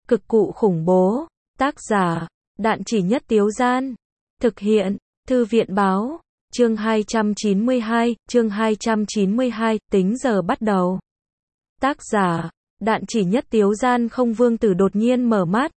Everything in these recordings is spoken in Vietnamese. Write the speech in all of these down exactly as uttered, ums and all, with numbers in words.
Cực cụ khủng bố. Tác giả, Đạn Chỉ Nhất Tiếu Gian. Thực hiện, Thư viện báo. Chương hai trăm chín mươi hai, chương hai trăm chín mươi hai, tính giờ bắt đầu. Tác giả, Đạn Chỉ Nhất Tiếu Gian. Không, Vương Tử đột nhiên mở mắt.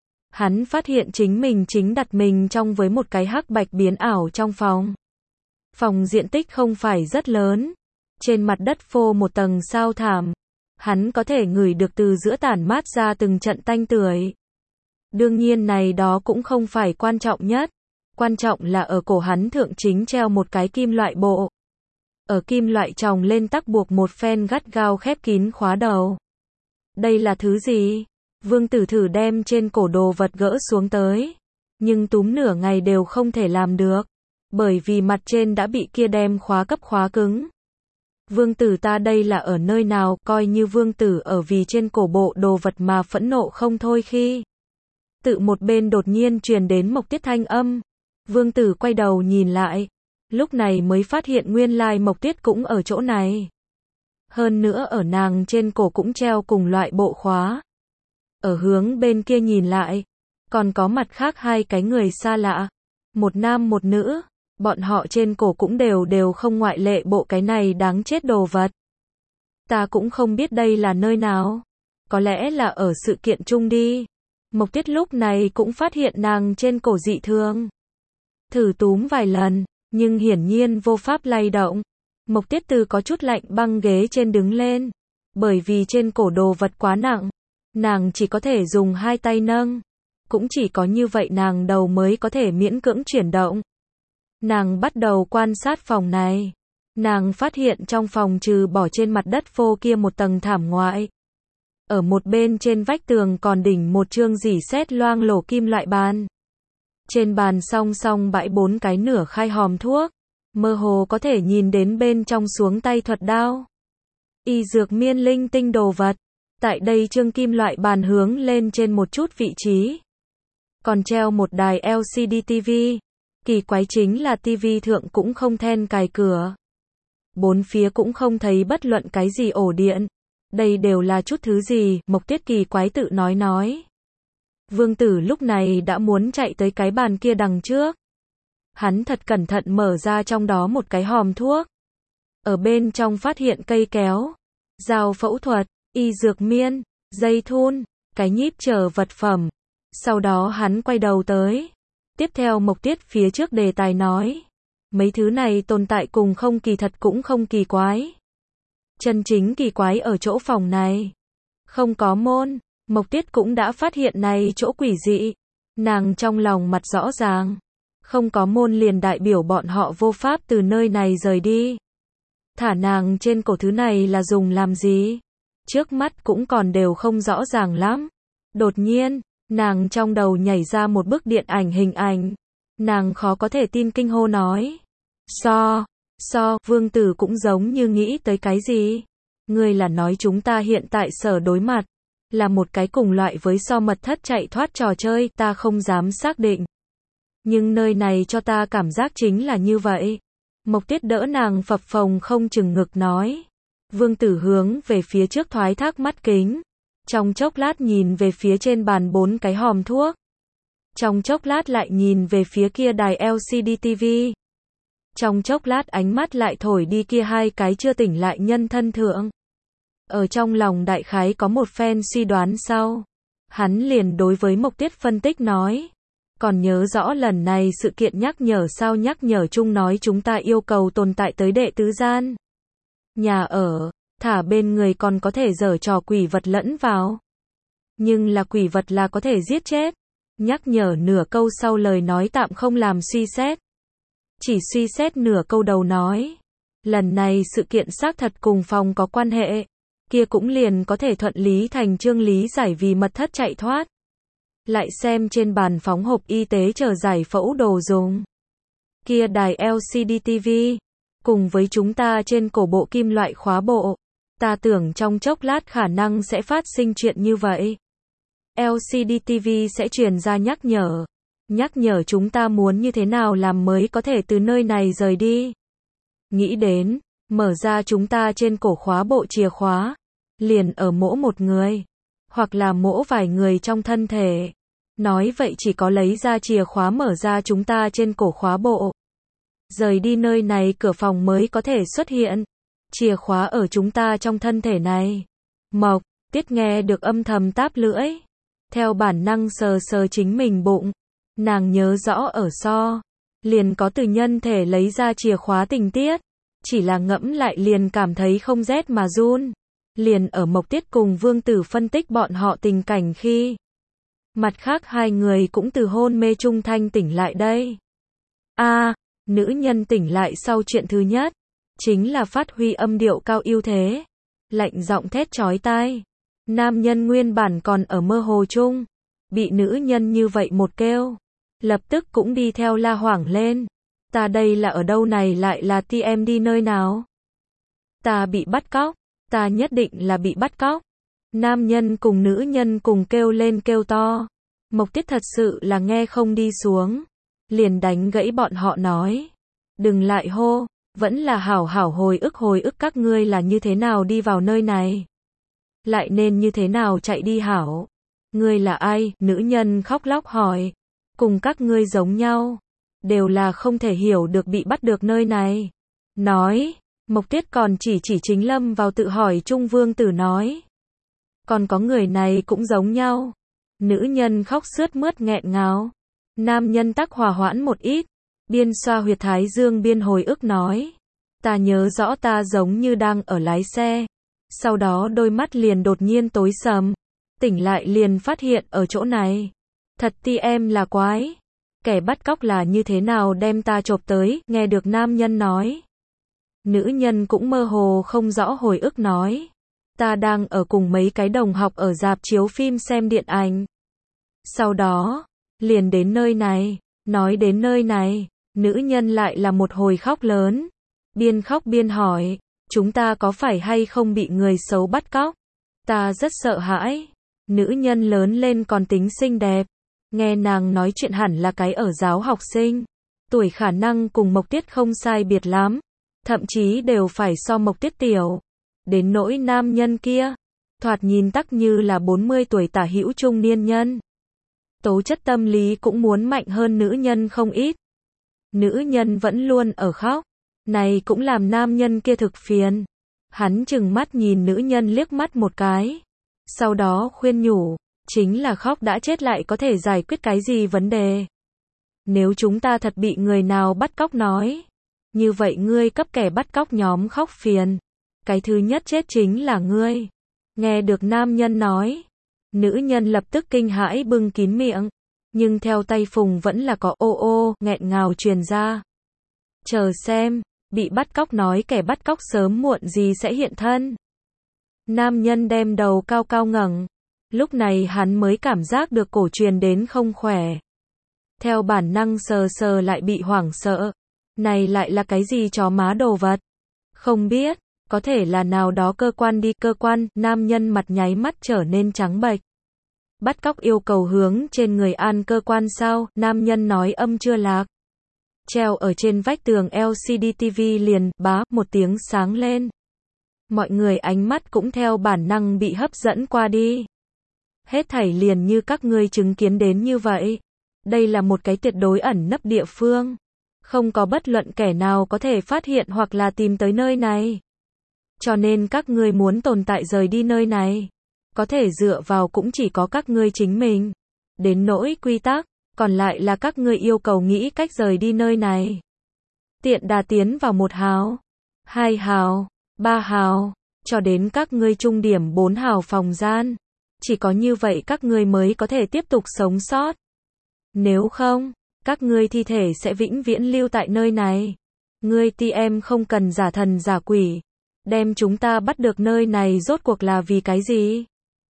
Hắn phát hiện chính mình chính đặt mình trong với một cái hắc bạch biến ảo trong phòng. Phòng diện tích không phải rất lớn. Trên mặt đất phô một tầng sao thảm. Hắn có thể ngửi được từ giữa tản mát ra từng trận tanh tưởi. Đương nhiên này đó cũng không phải quan trọng nhất. Quan trọng là ở cổ hắn thượng chính treo một cái kim loại bộ. Ở kim loại tròng lên tắc buộc một phen gắt gao khép kín khóa đầu. Đây là thứ gì? Vương Tử thử đem trên cổ đồ vật gỡ xuống tới. Nhưng túm nửa ngày đều không thể làm được. Bởi vì mặt trên đã bị kia đem khóa cấp khóa cứng. Vương Tử, ta đây là ở nơi nào? Coi như Vương Tử ở vì trên cổ bộ đồ vật mà phẫn nộ không thôi khi. Tự một bên đột nhiên truyền đến Mộc Tiết thanh âm. Vương Tử quay đầu nhìn lại. Lúc này mới phát hiện nguyên lai Mộc Tiết cũng ở chỗ này. Hơn nữa ở nàng trên cổ cũng treo cùng loại bộ khóa. Ở hướng bên kia nhìn lại. Còn có mặt khác hai cái người xa lạ. Một nam một nữ. Bọn họ trên cổ cũng đều đều không ngoại lệ bộ cái này đáng chết đồ vật. Ta cũng không biết đây là nơi nào. Có lẽ là ở sự kiện chung đi. Mộc Tiết lúc này cũng phát hiện nàng trên cổ dị thường. Thử túm vài lần, nhưng hiển nhiên vô pháp lay động. Mộc Tiết từ có chút lạnh băng ghế trên đứng lên. Bởi vì trên cổ đồ vật quá nặng. Nàng chỉ có thể dùng hai tay nâng. Cũng chỉ có như vậy nàng đầu mới có thể miễn cưỡng chuyển động. Nàng bắt đầu quan sát phòng này. Nàng phát hiện trong phòng trừ bỏ trên mặt đất phô kia một tầng thảm ngoại. Ở một bên trên vách tường còn đỉnh một chương rỉ sét loang lổ kim loại bàn. Trên bàn song song bãi bốn cái nửa khai hòm thuốc. Mơ hồ có thể nhìn đến bên trong xuống tay thuật đao. Y dược miên linh tinh đồ vật. Tại đây chương kim loại bàn hướng lên trên một chút vị trí. Còn treo một đài L C D T V. Kỳ quái chính là tivi thượng cũng không then cài cửa. Bốn phía cũng không thấy bất luận cái gì ổ điện. Đây đều là chút thứ gì? Mộc Tiết kỳ quái tự nói nói. Vương Tử lúc này đã muốn chạy tới cái bàn kia đằng trước. Hắn thật cẩn thận mở ra trong đó một cái hòm thuốc. Ở bên trong phát hiện cây kéo, dao phẫu thuật, y dược miên, dây thun, cái nhíp chờ vật phẩm. Sau đó hắn quay đầu tới. Tiếp theo Mộc Tiết phía trước đề tài nói. Mấy thứ này tồn tại cùng không kỳ thật cũng không kỳ quái. Chân chính kỳ quái ở chỗ phòng này. Không có môn. Mộc Tiết cũng đã phát hiện này chỗ quỷ dị. Nàng trong lòng mặt rõ ràng. Không có môn liền đại biểu bọn họ vô pháp từ nơi này rời đi. Thả nàng trên cổ thứ này là dùng làm gì? Trước mắt cũng còn đều không rõ ràng lắm. Đột nhiên, nàng trong đầu nhảy ra một bức điện ảnh hình ảnh. Nàng khó có thể tin kinh hô nói. So, so, Vương Tử cũng giống như nghĩ tới cái gì? Ngươi là nói chúng ta hiện tại sở đối mặt. Là một cái cùng loại với so mật thất chạy thoát trò chơi, ta không dám xác định. Nhưng nơi này cho ta cảm giác chính là như vậy. Mộc Tiết đỡ nàng phập phồng không chừng ngực nói. Vương Tử hướng về phía trước thoái thác mắt kính. Trong chốc lát nhìn về phía trên bàn bốn cái hòm thuốc. Trong chốc lát lại nhìn về phía kia đài L C D T V. Trong chốc lát ánh mắt lại thổi đi kia hai cái chưa tỉnh lại nhân thân thượng. Ở trong lòng đại khái có một phen suy đoán sau. Hắn liền đối với Mộc Tiết phân tích nói. Còn nhớ rõ lần này sự kiện nhắc nhở sao? Nhắc nhở chung nói chúng ta yêu cầu tồn tại tới đệ tứ gian. Nhà ở, thả bên người còn có thể giở trò quỷ vật lẫn vào. Nhưng là quỷ vật là có thể giết chết. Nhắc nhở nửa câu sau lời nói tạm không làm suy xét. Chỉ suy xét nửa câu đầu nói. Lần này sự kiện xác thật cùng phòng có quan hệ. Kia cũng liền có thể thuận lý thành chương lý giải vì mật thất chạy thoát. Lại xem trên bàn phóng hộp y tế chờ giải phẫu đồ dùng. Kia đài L C D T V. Cùng với chúng ta trên cổ bộ kim loại khóa bộ. Ta tưởng trong chốc lát khả năng sẽ phát sinh chuyện như vậy. L C D T V sẽ truyền ra nhắc nhở. Nhắc nhở chúng ta muốn như thế nào làm mới có thể từ nơi này rời đi. Nghĩ đến, mở ra chúng ta trên cổ khóa bộ chìa khóa. Liền ở mỗi một người. hoặc là mỗ vài người trong thân thể. Nói vậy chỉ có lấy ra chìa khóa mở ra chúng ta trên cổ khóa bộ. Rời đi nơi này cửa phòng mới có thể xuất hiện. Chìa khóa ở chúng ta trong thân thể này. Mộc Tiết nghe được âm thầm táp lưỡi. Theo bản năng sờ sờ chính mình bụng. Nàng nhớ rõ ở so. Liền có từ nhân thể lấy ra chìa khóa tình tiết. Chỉ là ngẫm lại liền cảm thấy không rét mà run. Liền ở Mộc Tiết cùng Vương Tử phân tích bọn họ tình cảnh khi. Mặt khác hai người cũng từ hôn mê trung thanh tỉnh lại đây. A, à, nữ nhân tỉnh lại sau chuyện thứ nhất. Chính là phát huy âm điệu cao ưu thế. Lạnh giọng thét chói tai. Nam nhân nguyên bản còn ở mơ hồ chung. Bị nữ nhân như vậy một kêu. Lập tức cũng đi theo la hoảng lên. Ta đây là ở đâu này lại là ti em đi nơi nào? Ta bị bắt cóc. Ta nhất định là bị bắt cóc. Nam nhân cùng nữ nhân cùng kêu lên kêu to. Mộc Tiết thật sự là nghe không đi xuống. Liền đánh gãy bọn họ nói. Đừng lại hô. Vẫn là hảo hảo hồi ức hồi ức các ngươi là như thế nào đi vào nơi này. Lại nên như thế nào chạy đi hảo. Ngươi là ai? Nữ nhân khóc lóc hỏi. Cùng các ngươi giống nhau. Đều là không thể hiểu được bị bắt được nơi này. Nói. Mộc Tiết còn chỉ chỉ chính lâm vào tự hỏi Trung Vương Tử nói. Còn có người này cũng giống nhau. Nữ nhân khóc sướt mướt nghẹn ngào. Nam nhân tắc hòa hoãn một ít. Biên xoa huyệt thái dương biên hồi ức nói. Ta nhớ rõ ta giống như đang ở lái xe. Sau đó đôi mắt liền đột nhiên tối sầm. Tỉnh lại liền phát hiện ở chỗ này. Thật ti em là quái. Kẻ bắt cóc là như thế nào đem ta chộp tới, nghe được nam nhân nói. Nữ nhân cũng mơ hồ không rõ hồi ức nói. Ta đang ở cùng mấy cái đồng học ở rạp chiếu phim xem điện ảnh. Sau đó, liền đến nơi này. Nói đến nơi này, nữ nhân lại là một hồi khóc lớn. Biên khóc biên hỏi, chúng ta có phải hay không bị người xấu bắt cóc? Ta rất sợ hãi. Nữ nhân lớn lên còn tính xinh đẹp. Nghe nàng nói chuyện hẳn là cái ở giáo học sinh. Tuổi khả năng cùng Mộc Tiết không sai biệt lắm. Thậm chí đều phải so Mộc Tiết tiểu. Đến nỗi nam nhân kia. Thoạt nhìn tắc như là bốn mươi tuổi tả hữu trung niên nhân. Tố chất tâm lý cũng muốn mạnh hơn nữ nhân không ít. Nữ nhân vẫn luôn ở khóc. Này cũng làm nam nhân kia thực phiền. Hắn chừng mắt nhìn nữ nhân liếc mắt một cái. Sau đó khuyên nhủ. Chính là khóc đã chết lại có thể giải quyết cái gì vấn đề. Nếu chúng ta thật bị người nào bắt cóc nói. Như vậy ngươi cấp kẻ bắt cóc nhóm khóc phiền. Cái thứ nhất chết chính là ngươi. Nghe được nam nhân nói. Nữ nhân lập tức kinh hãi bưng kín miệng. Nhưng theo tay phùng vẫn là có ô ô, nghẹn ngào truyền ra. Chờ xem, bị bắt cóc nói kẻ bắt cóc sớm muộn gì sẽ hiện thân. Nam nhân đem đầu cao cao ngẩng. Lúc này hắn mới cảm giác được cổ truyền đến không khỏe. Theo bản năng sờ sờ lại bị hoảng sợ. Này lại là cái gì chó má đồ vật? Không biết, có thể là nào đó cơ quan đi cơ quan, nam nhân mặt nháy mắt trở nên trắng bệch. Bắt cóc yêu cầu hướng trên người an cơ quan sao, nam nhân nói âm chưa lạc. Treo ở trên vách tường lờ xê đê ti vi liền, bá, một tiếng sáng lên. Mọi người ánh mắt cũng theo bản năng bị hấp dẫn qua đi. Hết thảy liền như các ngươi chứng kiến đến như vậy. Đây là một cái tuyệt đối ẩn nấp địa phương. Không có bất luận kẻ nào có thể phát hiện hoặc là tìm tới nơi này. Cho nên các ngươi muốn tồn tại rời đi nơi này. Có thể dựa vào cũng chỉ có các ngươi chính mình. Đến nỗi quy tắc, còn lại là các ngươi yêu cầu nghĩ cách rời đi nơi này. Tiện đà tiến vào một hào, hai hào, ba hào, cho đến các ngươi trung điểm bốn hào phòng gian. Chỉ có như vậy các ngươi mới có thể tiếp tục sống sót. Nếu không, các ngươi thi thể sẽ vĩnh viễn lưu tại nơi này. Ngươi ti em không cần giả thần giả quỷ. Đem chúng ta bắt được nơi này rốt cuộc là vì cái gì?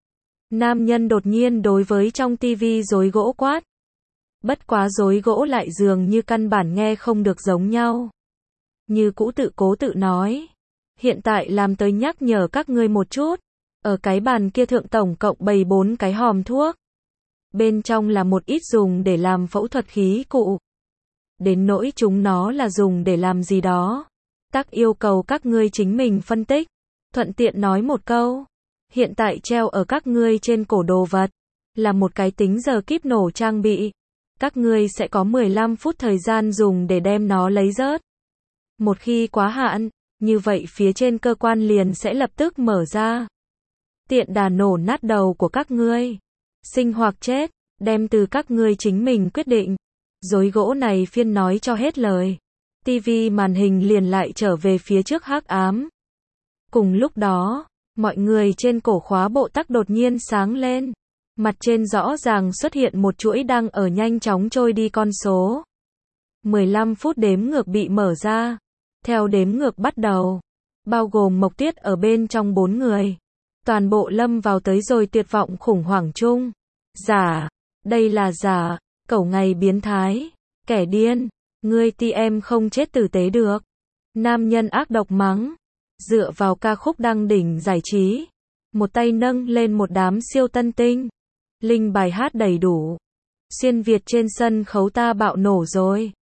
Nam nhân đột nhiên đối với trong tivi rối gỗ quát. Bất quá rối gỗ lại dường như căn bản nghe không được giống nhau. Như cũ tự cố tự nói. Hiện tại làm tới nhắc nhở các ngươi một chút. Ở cái bàn kia thượng tổng cộng bày bốn cái hòm thuốc. Bên trong là một ít dùng để làm phẫu thuật khí cụ. Đến nỗi chúng nó là dùng để làm gì đó. Tắc yêu cầu các ngươi chính mình phân tích. Thuận tiện nói một câu. Hiện tại treo ở các ngươi trên cổ đồ vật là một cái tính giờ kíp nổ trang bị. Các ngươi sẽ có mười lăm phút thời gian dùng để đem nó lấy rớt. Một khi quá hạn, như vậy phía trên cơ quan liền sẽ lập tức mở ra. Tiện đà nổ nát đầu của các ngươi. Sinh hoặc chết, đem từ các ngươi chính mình quyết định. Dối gỗ này phiên nói cho hết lời. Tivi màn hình liền lại trở về phía trước hắc ám. Cùng lúc đó, mọi người trên cổ khóa bộ tắc đột nhiên sáng lên. Mặt trên rõ ràng xuất hiện một chuỗi đang ở nhanh chóng trôi đi con số. mười lăm phút đếm ngược bị mở ra. Theo đếm ngược bắt đầu, bao gồm Mộc Tuyết ở bên trong bốn người. Toàn bộ lâm vào tới rồi tuyệt vọng khủng hoảng chung. Giả, đây là giả, cẩu ngày biến thái, kẻ điên, ngươi ti em không chết tử tế được. Nam nhân ác độc mắng, dựa vào ca khúc đăng đỉnh giải trí. Một tay nâng lên một đám siêu tân tinh. Linh bài hát đầy đủ. Xuyên Việt trên sân khấu ta bạo nổ rồi.